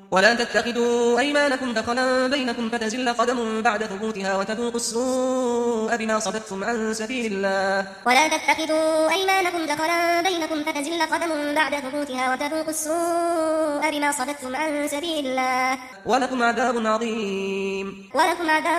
ولا تتخذوا أيمانكم دخلا بينكم فتزل قدم بعد ثبوتها وتذوقوا السوء بما صددتم عن سبيل الله. ولا تتخذوا أيمانكم دخلا بينكم فتزل قدم بعد ثبوتها وتذوقوا السوء بما صددتم عن سبيل الله. ولكم عذاب عظيم. ولكم عذاب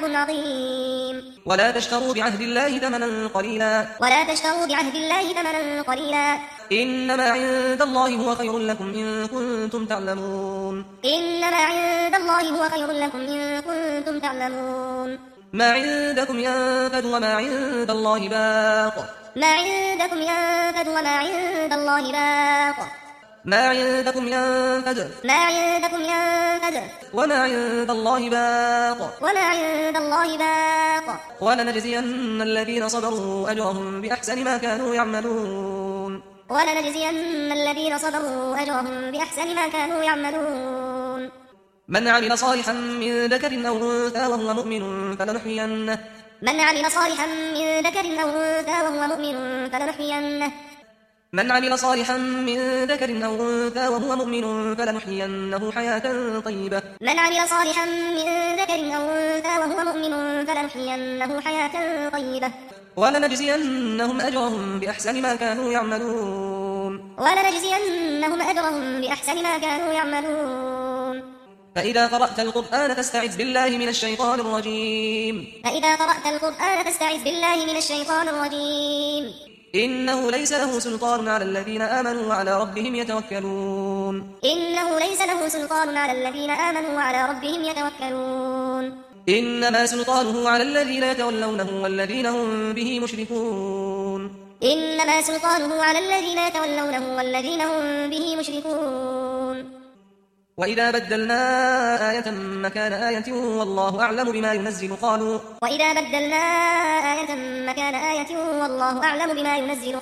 عظيم. ولا تشتروا بعهد الله ثمنا قليلا. ولا تشتروا بعهد الله ثمنا قليلا. إنما عند الله هو خير لكم إن كنتم تعلمون. إنما عند الله هو خير لكم إن كنتم تعلمون. ما عندكم ينفد وما عند الله باق. ما عندكم ينفد وما عند الله باق. ما عندكم ينفد. ما عندكم ينفد. وما عند الله باق. وما عند الله باق. ولنجزين الذين صبروا أجرهم بأحسن ما كانوا يعملون. ولنجزين الذين صبروا أجرهم بأحسن ما كانوا يعملون. من عمل صالحا من ذكر أو أنثى وهو مؤمن فلنحيينه. من عمل صالحا من ذكر أو أنثى وهو مؤمن فلنحيينه. من عمل صالحا من ذكر أو أنثى وهو مؤمن فلنحيينه حياة طيبة. من عمل صالحا من ذكر أو أنثى وهو مؤمن فلنحيينه حياة طيبة. ولنجزينهم أجرهم بأحسن ما كانوا يعملون. ولنجزينهم أجرهم بأحسن ما كانوا يعملون. فإذا قرأت القرآن فاستعذ بالله من الشيطان الرجيم. فإذا قرأت القرآن فاستعذ بالله من الشيطان الرجيم. إنه ليس له سلطان على الذين آمنوا وعلى ربهم يتوكلون. إنه ليس له سلطان على الذين آمنوا وعلى ربهم يتوكلون. إنما سلطانه على الذين يتولونه والذين هم به مشركون. إنما سلطانه على الذين يتولونه والذين هم به مشركون. وإذا بدلنا آية مكان آية والله أعلم بما ينزل قالوا. وإذا بدلنا آية مكان آية والله أعلم بما ينزل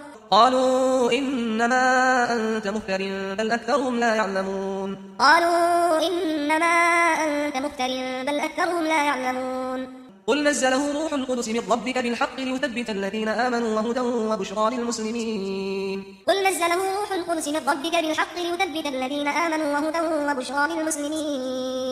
قالوا إنما أنت مفتر بل أكثرهم لا يعلمون. قالوا إنما أنت مفتر بل أكثرهم لا يعلمون. قل نزله روح القدس من ربك بالحق ليثبت الذين آمنوا وهدى وبشرى للمسلمين. قل نزله روح القدس من ربك بالحق ليثبت الذين آمنوا وهدى وبشرى للمسلمين.